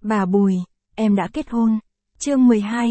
Bà Bùi, em đã kết hôn. Chương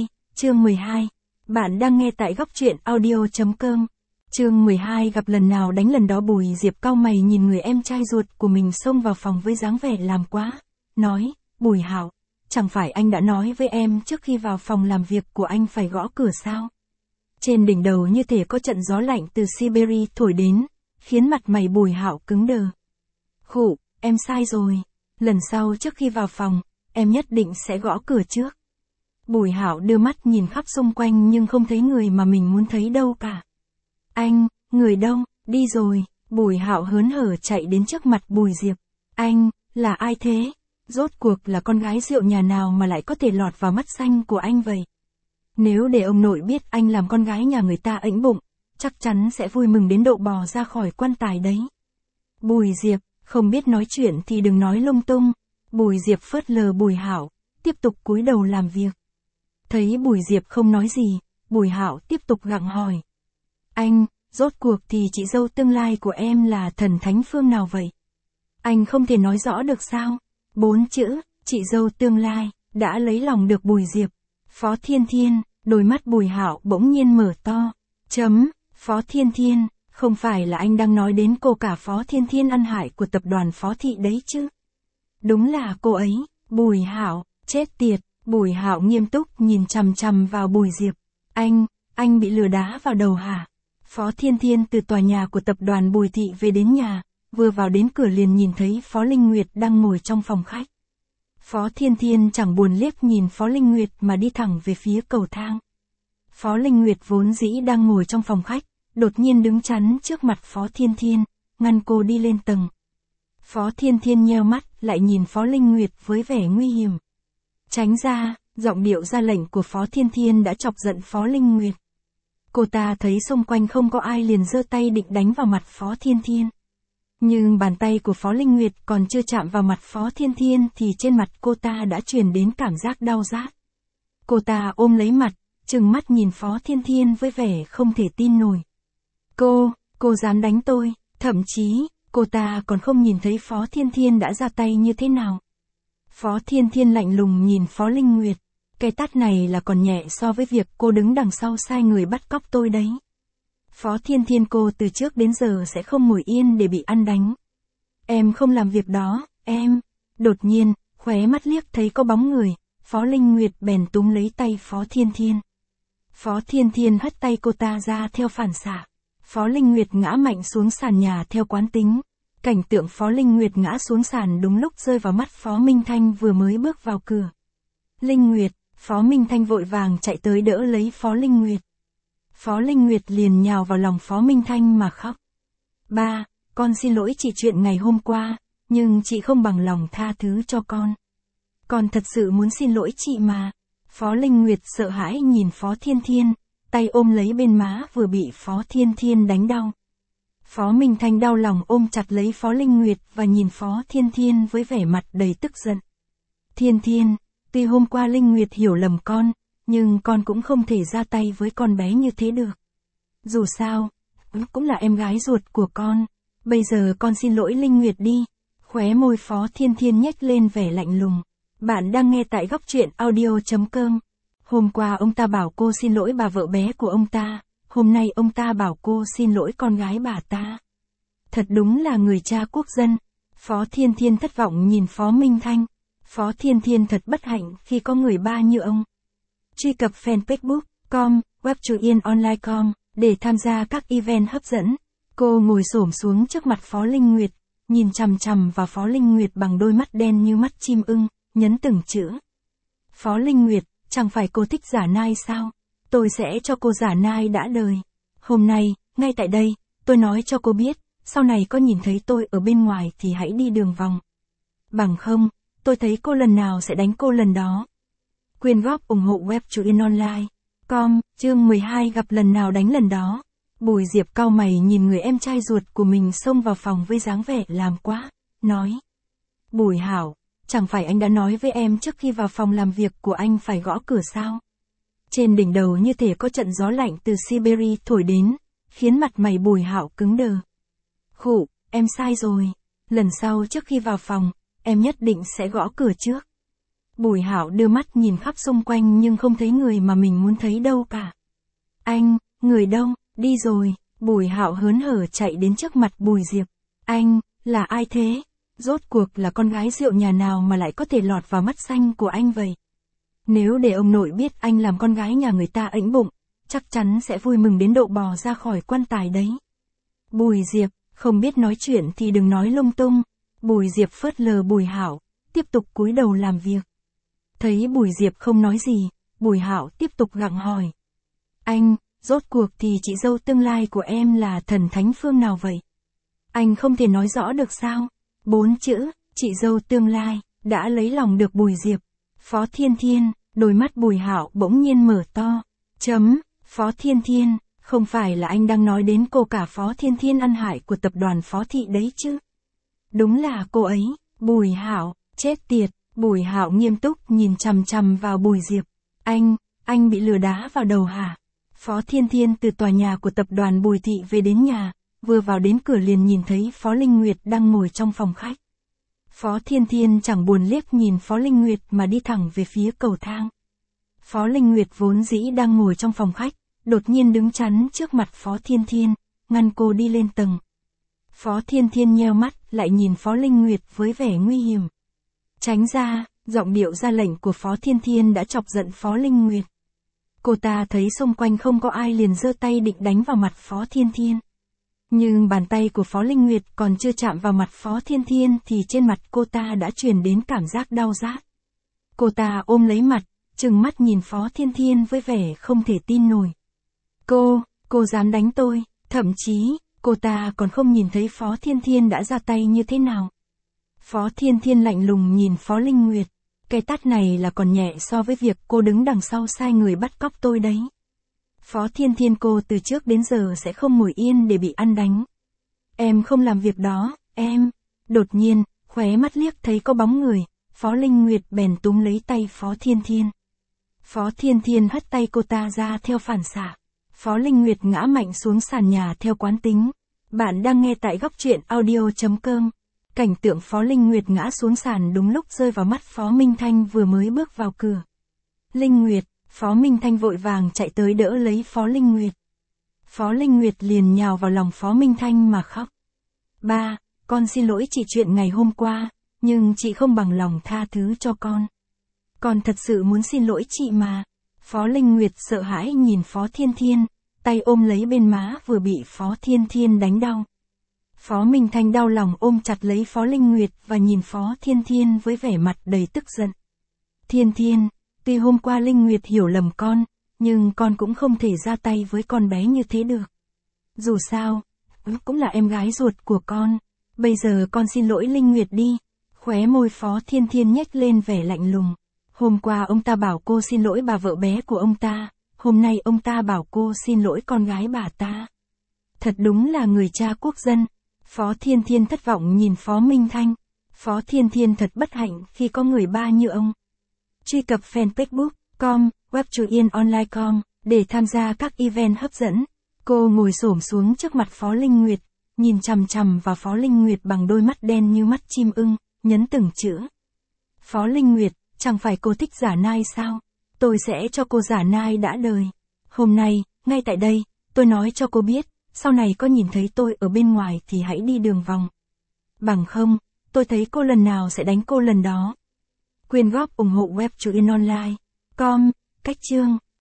12. Bạn đang nghe tại góc truyện audio.com. Chương 12 gặp lần nào đánh lần đó. Bùi Diệp cau mày nhìn người em trai ruột của mình xông vào phòng với dáng vẻ làm quá. Nói, Bùi Hạo, chẳng phải anh đã nói với em trước khi vào phòng làm việc của anh phải gõ cửa sao? Trên đỉnh đầu như thể có trận gió lạnh từ Siberia thổi đến, khiến mặt mày Bùi Hạo cứng đờ. Khụ, em sai rồi. Lần sau trước khi vào phòng, em nhất định sẽ gõ cửa trước. Bùi Hạo đưa mắt nhìn khắp xung quanh nhưng không thấy người mà mình muốn thấy đâu cả. Anh, người đâu, đi rồi. Bùi Hạo hớn hở chạy đến trước mặt Bùi Diệp. Anh, là ai thế? Rốt cuộc là con gái rượu nhà nào mà lại có thể lọt vào mắt xanh của anh vậy? Nếu để ông nội biết anh làm con gái nhà người ta ẵnh bụng, chắc chắn sẽ vui mừng đến độ bò ra khỏi quan tài đấy. Bùi Diệp, không biết nói chuyện thì đừng nói lung tung. Bùi Diệp phớt lờ Bùi Hạo, tiếp tục cúi đầu làm việc. Thấy Bùi Diệp không nói gì, Bùi Hạo tiếp tục gặng hỏi. Anh, rốt cuộc thì chị dâu tương lai của em là thần thánh phương nào vậy? Anh không thể nói rõ được sao? 4 chữ, chị dâu tương lai, đã lấy lòng được Bùi Diệp. Phó Thiên Thiên, đôi mắt Bùi Hạo bỗng nhiên mở to. Phó Thiên Thiên, không phải là anh đang nói đến cô cả Phó Thiên Thiên ăn hại của tập đoàn Phó Thị đấy chứ? Đúng là cô ấy. Bùi Hạo, chết tiệt. Bùi Hạo nghiêm túc nhìn chằm chằm vào Bùi Diệp. Anh bị lừa đá vào đầu hả? Phó Thiên Thiên từ tòa nhà của tập đoàn Bùi Thị về đến nhà, vừa vào đến cửa liền nhìn thấy Phó Linh Nguyệt đang ngồi trong phòng khách. Phó Thiên Thiên chẳng buồn liếc nhìn Phó Linh Nguyệt mà đi thẳng về phía cầu thang. Phó Linh Nguyệt vốn dĩ đang ngồi trong phòng khách, đột nhiên đứng chắn trước mặt Phó Thiên Thiên, ngăn cô đi lên tầng. Phó Thiên Thiên nheo mắt, lại nhìn Phó Linh Nguyệt với vẻ nguy hiểm. Tránh ra, giọng điệu ra lệnh của Phó Thiên Thiên đã chọc giận Phó Linh Nguyệt. Cô ta thấy xung quanh không có ai liền giơ tay định đánh vào mặt Phó Thiên Thiên. Nhưng bàn tay của Phó Linh Nguyệt còn chưa chạm vào mặt Phó Thiên Thiên thì trên mặt cô ta đã truyền đến cảm giác đau rát. Cô ta ôm lấy mặt, trừng mắt nhìn Phó Thiên Thiên với vẻ không thể tin nổi. Cô dám đánh tôi, thậm chí, cô ta còn không nhìn thấy Phó Thiên Thiên đã ra tay như thế nào. Phó Thiên Thiên lạnh lùng nhìn Phó Linh Nguyệt. Cái tát này là còn nhẹ so với việc cô đứng đằng sau sai người bắt cóc tôi đấy. Phó Thiên Thiên, cô từ trước đến giờ sẽ không ngồi yên để bị ăn đánh. Em không làm việc đó, em. Đột nhiên, khóe mắt liếc thấy có bóng người, Phó Linh Nguyệt bèn túm lấy tay Phó Thiên Thiên. Phó Thiên Thiên hất tay cô ta ra theo phản xạ. Phó Linh Nguyệt ngã mạnh xuống sàn nhà theo quán tính. Cảnh tượng Phó Linh Nguyệt ngã xuống sàn đúng lúc rơi vào mắt Phó Minh Thanh vừa mới bước vào cửa. Linh Nguyệt, Phó Minh Thanh vội vàng chạy tới đỡ lấy Phó Linh Nguyệt. Phó Linh Nguyệt liền nhào vào lòng Phó Minh Thanh mà khóc. Ba, con xin lỗi chị chuyện ngày hôm qua, nhưng chị không bằng lòng tha thứ cho con. Con thật sự muốn xin lỗi chị mà. Phó Linh Nguyệt sợ hãi nhìn Phó Thiên Thiên, tay ôm lấy bên má vừa bị Phó Thiên Thiên đánh đau. Phó Minh Thanh đau lòng ôm chặt lấy Phó Linh Nguyệt và nhìn Phó Thiên Thiên với vẻ mặt đầy tức giận. Thiên Thiên, tuy hôm qua Linh Nguyệt hiểu lầm con, nhưng con cũng không thể ra tay với con bé như thế được. Dù sao, cũng là em gái ruột của con. Bây giờ con xin lỗi Linh Nguyệt đi. Khóe môi Phó Thiên Thiên nhếch lên vẻ lạnh lùng. Bạn đang nghe tại góc truyện audio.com. Hôm qua ông ta bảo cô xin lỗi bà vợ bé của ông ta. Hôm nay ông ta bảo cô xin lỗi con gái bà ta. Thật đúng là người cha quốc dân. Phó Thiên Thiên thất vọng nhìn Phó Minh Thanh. Phó Thiên Thiên thật bất hạnh khi có người ba như ông. Truy cập fanpage.com, webtruyện.online.com để tham gia các event hấp dẫn. Cô ngồi xổm xuống trước mặt Phó Linh Nguyệt, nhìn chằm chằm vào Phó Linh Nguyệt bằng đôi mắt đen như mắt chim ưng, nhấn từng chữ. Phó Linh Nguyệt, chẳng phải cô thích giả nai sao? Tôi sẽ cho cô giả nai đã đời. Hôm nay, ngay tại đây, tôi nói cho cô biết, sau này có nhìn thấy tôi ở bên ngoài thì hãy đi đường vòng. Bằng không, tôi thấy cô lần nào sẽ đánh cô lần đó. Quyên góp ủng hộ webtruyện.online.com. Chương 12 gặp lần nào đánh lần đó. Bùi Diệp cau mày nhìn người em trai ruột của mình xông vào phòng với dáng vẻ làm quá, nói. Bùi Hạo, chẳng phải anh đã nói với em trước khi vào phòng làm việc của anh phải gõ cửa sao? Trên đỉnh đầu như thể có trận gió lạnh từ Siberia thổi đến, khiến mặt mày Bùi Hạo cứng đờ. Khụ, em sai rồi. Lần sau trước khi vào phòng, em nhất định sẽ gõ cửa trước. Bùi Hạo đưa mắt nhìn khắp xung quanh nhưng không thấy người mà mình muốn thấy đâu cả. Anh, người đâu, đi rồi. Bùi Hạo hớn hở chạy đến trước mặt Bùi Diệp. Anh, là ai thế? Rốt cuộc là con gái rượu nhà nào mà lại có thể lọt vào mắt xanh của anh vậy? Nếu để ông nội biết anh làm con gái nhà người ta ẵnh bụng, chắc chắn sẽ vui mừng đến độ bò ra khỏi quan tài đấy. Bùi Diệp, không biết nói chuyện thì đừng nói lung tung. Bùi Diệp phớt lờ Bùi Hạo, tiếp tục cúi đầu làm việc. Thấy Bùi Diệp không nói gì, Bùi Hạo tiếp tục gặng hỏi. Anh, rốt cuộc thì chị dâu tương lai của em là thần thánh phương nào vậy? Anh không thể nói rõ được sao? 4 chữ, chị dâu tương lai, đã lấy lòng được Bùi Diệp. Phó Thiên Thiên, đôi mắt Bùi Hạo bỗng nhiên mở to. Phó Thiên Thiên, không phải là anh đang nói đến cô cả Phó Thiên Thiên ăn hại của tập đoàn Phó Thị đấy chứ? Đúng là cô ấy. Bùi Hạo, chết tiệt. Bùi Hạo nghiêm túc nhìn chằm chằm vào Bùi Diệp. Anh bị lừa đá vào đầu hả? Phó Thiên Thiên từ tòa nhà của tập đoàn Bùi Thị về đến nhà, vừa vào đến cửa liền nhìn thấy Phó Linh Nguyệt đang ngồi trong phòng khách. Phó Thiên Thiên chẳng buồn liếc nhìn Phó Linh Nguyệt mà đi thẳng về phía cầu thang. Phó Linh Nguyệt vốn dĩ đang ngồi trong phòng khách, đột nhiên đứng chắn trước mặt Phó Thiên Thiên, ngăn cô đi lên tầng. Phó Thiên Thiên nheo mắt, lại nhìn Phó Linh Nguyệt với vẻ nguy hiểm. Tránh ra, giọng điệu ra lệnh của Phó Thiên Thiên đã chọc giận Phó Linh Nguyệt. Cô ta thấy xung quanh không có ai liền giơ tay định đánh vào mặt Phó Thiên Thiên. Nhưng bàn tay của Phó Linh Nguyệt còn chưa chạm vào mặt Phó Thiên Thiên thì trên mặt cô ta đã truyền đến cảm giác đau rát. Cô ta ôm lấy mặt, trừng mắt nhìn Phó Thiên Thiên với vẻ không thể tin nổi. Cô dám đánh tôi, thậm chí, cô ta còn không nhìn thấy Phó Thiên Thiên đã ra tay như thế nào. Phó Thiên Thiên lạnh lùng nhìn Phó Linh Nguyệt. Cái tát này là còn nhẹ so với việc cô đứng đằng sau sai người bắt cóc tôi đấy. Phó Thiên Thiên, cô từ trước đến giờ sẽ không ngồi yên để bị ăn đánh. Em không làm việc đó, em. Đột nhiên, khóe mắt liếc thấy có bóng người, Phó Linh Nguyệt bèn túm lấy tay Phó Thiên Thiên. Phó Thiên Thiên hất tay cô ta ra theo phản xạ. Phó Linh Nguyệt ngã mạnh xuống sàn nhà theo quán tính. Bạn đang nghe tại góc truyện audio.com. Cảnh tượng Phó Linh Nguyệt ngã xuống sàn đúng lúc rơi vào mắt Phó Minh Thanh vừa mới bước vào cửa. Linh Nguyệt, Phó Minh Thanh vội vàng chạy tới đỡ lấy Phó Linh Nguyệt. Phó Linh Nguyệt liền nhào vào lòng Phó Minh Thanh mà khóc. Ba, con xin lỗi chị chuyện ngày hôm qua, nhưng chị không bằng lòng tha thứ cho con. Con thật sự muốn xin lỗi chị mà. Phó Linh Nguyệt sợ hãi nhìn Phó Thiên Thiên, tay ôm lấy bên má vừa bị Phó Thiên Thiên đánh đau. Phó Minh Thanh đau lòng ôm chặt lấy Phó Linh Nguyệt và nhìn Phó Thiên Thiên với vẻ mặt đầy tức giận. Thiên Thiên, tuy hôm qua Linh Nguyệt hiểu lầm con, nhưng con cũng không thể ra tay với con bé như thế được. Dù sao, cũng là em gái ruột của con. Bây giờ con xin lỗi Linh Nguyệt đi. Khóe môi Phó Thiên Thiên nhếch lên vẻ lạnh lùng. Hôm qua ông ta bảo cô xin lỗi bà vợ bé của ông ta, hôm nay ông ta bảo cô xin lỗi con gái bà ta. Thật đúng là người cha quốc dân. Phó Thiên Thiên thất vọng nhìn Phó Minh Thanh. Phó Thiên Thiên thật bất hạnh khi có người ba như ông. Truy cập fanpage com, webtruyện.online.com để tham gia các event hấp dẫn. Cô ngồi xổm xuống trước mặt Phó Linh Nguyệt, nhìn chằm chằm vào Phó Linh Nguyệt bằng đôi mắt đen như mắt chim ưng, nhấn từng chữ. Phó Linh Nguyệt, chẳng phải cô thích giả nai sao? Tôi sẽ cho cô giả nai đã đời. Hôm nay, ngay tại đây, tôi nói cho cô biết, sau này có nhìn thấy tôi ở bên ngoài thì hãy đi đường vòng. Bằng không, tôi thấy cô lần nào sẽ đánh cô lần đó. Quyên góp ủng hộ web truyện online. Com, cách chương.